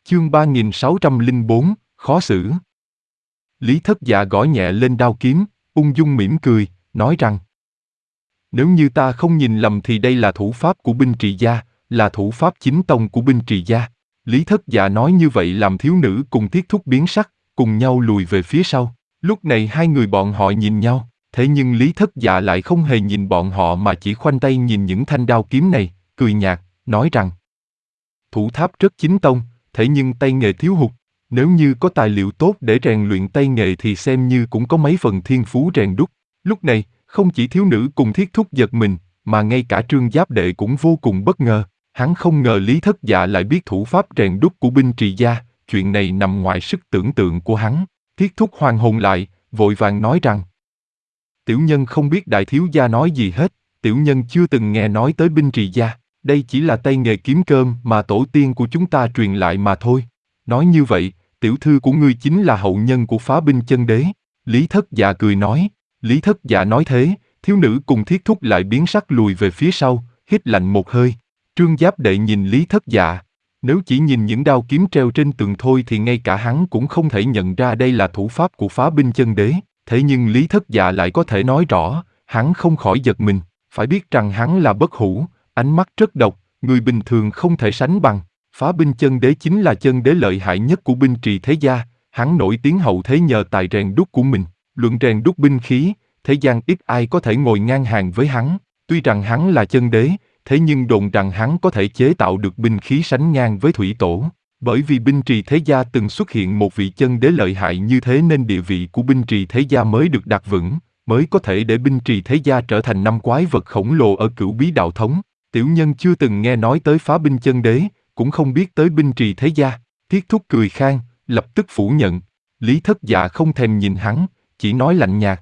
Chương 3604, khó xử. Lý Thất Dạ gõ nhẹ lên đao kiếm, ung dung mỉm cười, nói rằng: Nếu như ta không nhìn lầm thì đây là thủ pháp của binh trì gia, là thủ pháp chính tông của binh trì gia. Lý Thất Dạ nói như vậy làm thiếu nữ cùng Thiết Thúc biến sắc, cùng nhau lùi về phía sau. Lúc này hai người bọn họ nhìn nhau, thế nhưng Lý Thất Dạ lại không hề nhìn bọn họ mà chỉ khoanh tay nhìn những thanh đao kiếm này, cười nhạt, nói rằng: Thủ tháp rất chính tông, thế nhưng tay nghề thiếu hụt. Nếu như có tài liệu tốt để rèn luyện tay nghề thì xem như cũng có mấy phần thiên phú rèn đúc. Lúc này, không chỉ thiếu nữ cùng Thiết Thúc giật mình, mà ngay cả Trương Giáp Đệ cũng vô cùng bất ngờ. Hắn không ngờ Lý Thất Dạ lại biết thủ pháp rèn đúc của binh trì gia, chuyện này nằm ngoài sức tưởng tượng của hắn. Thiết Thúc hoàn hồn lại, vội vàng nói rằng: Tiểu nhân không biết đại thiếu gia nói gì hết, tiểu nhân chưa từng nghe nói tới binh trì gia. Đây chỉ là tay nghề kiếm cơm mà tổ tiên của chúng ta truyền lại mà thôi. Nói như vậy, tiểu thư của ngươi chính là hậu nhân của Phá Binh Chân Đế. Lý Thất Dạ cười nói. Lý Thất Dạ nói thế, thiếu nữ cùng Thiết Thúc lại biến sắc lùi về phía sau, hít lạnh một hơi. Trương Giáp Đệ nhìn Lý Thất Dạ. Nếu chỉ nhìn những đao kiếm treo trên tường thôi thì ngay cả hắn cũng không thể nhận ra đây là thủ pháp của Phá Binh Chân Đế. Thế nhưng Lý Thất Dạ lại có thể nói rõ, hắn không khỏi giật mình. Phải biết rằng hắn là bất hủ, ánh mắt rất độc, người bình thường không thể sánh bằng. Phá Binh Chân Đế chính là chân đế lợi hại nhất của binh trì thế gia, hắn nổi tiếng hậu thế nhờ tài rèn đúc của mình. Luận rèn đúc binh khí, thế gian ít ai có thể ngồi ngang hàng với hắn. Tuy rằng hắn là chân đế, thế nhưng đồn rằng hắn có thể chế tạo được binh khí sánh ngang với thủy tổ. Bởi vì binh trì thế gia từng xuất hiện một vị chân đế lợi hại như thế nên địa vị của binh trì thế gia mới được đặt vững, mới có thể để binh trì thế gia trở thành năm quái vật khổng lồ ở Cửu Bí Đạo Thống. Tiểu nhân chưa từng nghe nói tới Phá Binh Chân Đế, cũng không biết tới binh trì thế gia. Thiết Thúc cười khan, lập tức phủ nhận. Lý Thất Dạ không thèm nhìn hắn, chỉ nói lạnh nhạt: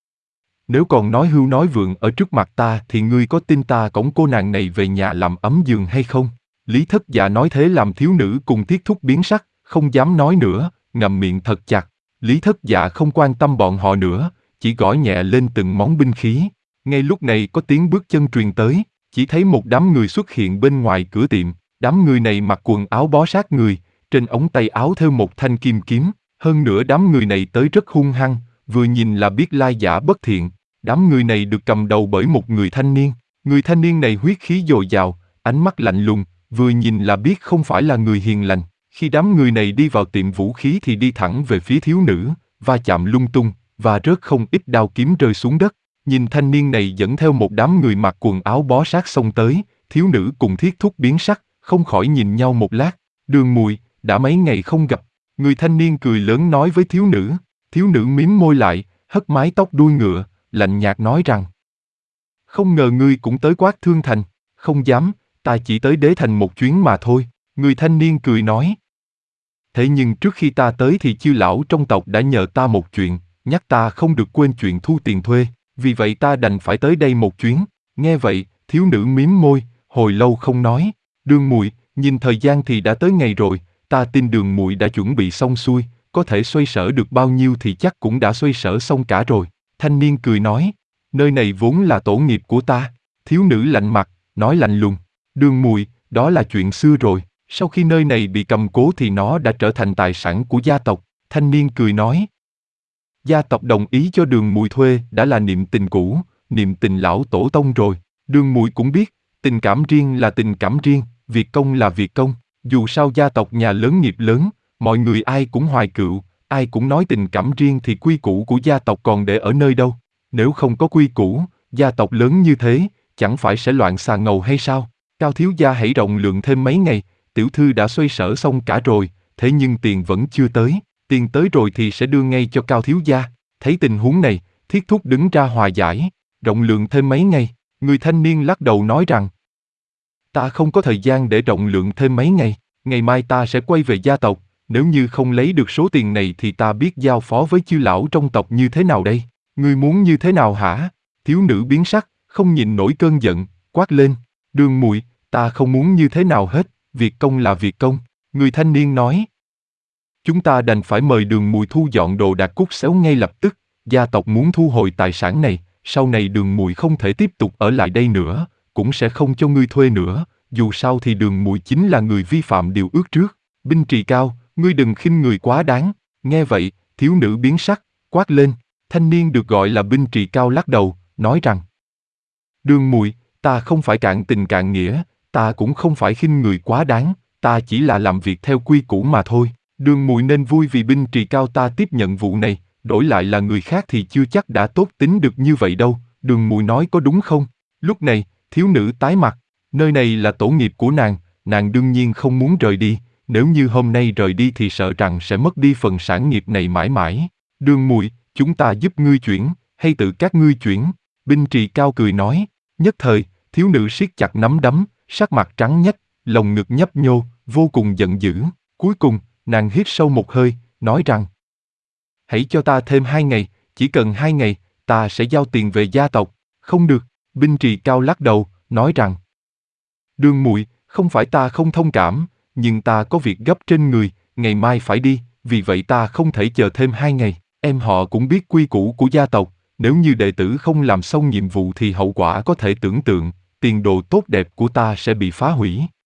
Nếu còn nói hưu nói vượng ở trước mặt ta thì ngươi có tin ta cõng cô nàng này về nhà làm ấm giường hay không? Lý Thất Dạ nói thế làm thiếu nữ cùng Thiết Thúc biến sắc, không dám nói nữa, ngậm miệng thật chặt. Lý Thất Dạ không quan tâm bọn họ nữa, chỉ gõ nhẹ lên từng món binh khí. Ngay lúc này có tiếng bước chân truyền tới, chỉ thấy một đám người xuất hiện bên ngoài cửa tiệm. Đám người này mặc quần áo bó sát người, trên ống tay áo thêu một thanh kim kiếm. Hơn nữa đám người này tới rất hung hăng, vừa nhìn là biết lai giả bất thiện. Đám người này được cầm đầu bởi một người thanh niên. Người thanh niên này huyết khí dồi dào, ánh mắt lạnh lùng, vừa nhìn là biết không phải là người hiền lành. Khi đám người này đi vào tiệm vũ khí thì đi thẳng về phía thiếu nữ, va chạm lung tung, và rớt không ít đao kiếm rơi xuống đất. Nhìn thanh niên này dẫn theo một đám người mặc quần áo bó sát xông tới, thiếu nữ cùng Thiết Thúc biến sắc, không khỏi nhìn nhau một lát. Đường Mùi, đã mấy ngày không gặp. Người thanh niên cười lớn nói với thiếu nữ. Thiếu nữ mím môi lại, hất mái tóc đuôi ngựa, lạnh nhạt nói rằng: Không ngờ ngươi cũng tới Quát Thương Thành. Không dám, ta chỉ tới Đế Thành một chuyến mà thôi. Người thanh niên cười nói. Thế nhưng trước khi ta tới thì chư lão trong tộc đã nhờ ta một chuyện, nhắc ta không được quên chuyện thu tiền thuê, vì vậy ta đành phải tới đây một chuyến. Nghe vậy, thiếu nữ mím môi, hồi lâu không nói. Đường Mùi, nhìn thời gian thì đã tới ngày rồi, ta tin Đường Mùi đã chuẩn bị xong xuôi, có thể xoay sở được bao nhiêu thì chắc cũng đã xoay sở xong cả rồi. Thanh niên cười nói, nơi này vốn là tổ nghiệp của ta. Thiếu nữ lạnh mặt, nói lạnh lùng, Đường Mùi, đó là chuyện xưa rồi, sau khi nơi này bị cầm cố thì nó đã trở thành tài sản của gia tộc. Thanh niên cười nói, gia tộc đồng ý cho Đường Mùi thuê đã là niệm tình cũ, niệm tình lão tổ tông rồi. Đường Mùi cũng biết, tình cảm riêng là tình cảm riêng, việc công là việc công. Dù sao gia tộc nhà lớn nghiệp lớn, mọi người ai cũng hoài cựu, ai cũng nói tình cảm riêng thì quy củ của gia tộc còn để ở nơi đâu. Nếu không có quy củ, gia tộc lớn như thế, chẳng phải sẽ loạn xà ngầu hay sao? Cao thiếu gia hãy rộng lượng thêm mấy ngày, tiểu thư đã xoay sở xong cả rồi, thế nhưng tiền vẫn chưa tới. Tiền tới rồi thì sẽ đưa ngay cho Cao thiếu gia. Thấy tình huống này, Thiết Thúc đứng ra hòa giải, rộng lượng thêm mấy ngày. Người thanh niên lắc đầu nói rằng, ta không có thời gian để rộng lượng thêm mấy ngày, ngày mai ta sẽ quay về gia tộc, nếu như không lấy được số tiền này thì ta biết giao phó với chư lão trong tộc như thế nào đây? Ngươi muốn như thế nào hả? Thiếu nữ biến sắc, không nhịn nổi cơn giận, quát lên, Đường Mùi, ta không muốn như thế nào hết, việc công là việc công. Người thanh niên nói, chúng ta đành phải mời Đường Mùi thu dọn đồ đạc cút xéo ngay lập tức, gia tộc muốn thu hồi tài sản này, sau này Đường Mùi không thể tiếp tục ở lại đây nữa, cũng sẽ không cho ngươi thuê nữa, dù sao thì Đường Mùi chính là người vi phạm điều ước trước. Binh Trì Cao, ngươi đừng khinh người quá đáng. Nghe vậy, thiếu nữ biến sắc, quát lên. Thanh niên được gọi là Binh Trì Cao lắc đầu, nói rằng: Đường Mùi, ta không phải cạn tình cạn nghĩa, ta cũng không phải khinh người quá đáng, ta chỉ là làm việc theo quy củ mà thôi. Đường Mùi nên vui vì Binh Trì Cao ta tiếp nhận vụ này, đổi lại là người khác thì chưa chắc đã tốt tính được như vậy đâu. Đường Mùi nói có đúng không? Lúc này, thiếu nữ tái mặt, nơi này là tổ nghiệp của nàng đương nhiên không muốn rời đi, nếu như hôm nay rời đi thì sợ rằng sẽ mất đi phần sản nghiệp này mãi mãi. Đường Mùi, chúng ta giúp ngươi chuyển, hay tự các ngươi chuyển? Binh Trì Cao cười nói. Nhất thời, thiếu nữ siết chặt nắm đấm, sắc mặt trắng nhách, lồng ngực nhấp nhô, vô cùng giận dữ. Cuối cùng, nàng hít sâu một hơi, nói rằng: Hãy cho ta thêm 2 ngày, chỉ cần 2 ngày, ta sẽ giao tiền về gia tộc. Không được, Binh Trì Cao lắc đầu, nói rằng: Đường Mùi, không phải ta không thông cảm, nhưng ta có việc gấp trên người, ngày mai phải đi, vì vậy ta không thể chờ thêm 2 ngày. Em họ cũng biết quy củ của gia tộc, nếu như đệ tử không làm xong nhiệm vụ thì hậu quả có thể tưởng tượng, tiền đồ tốt đẹp của ta sẽ bị phá hủy.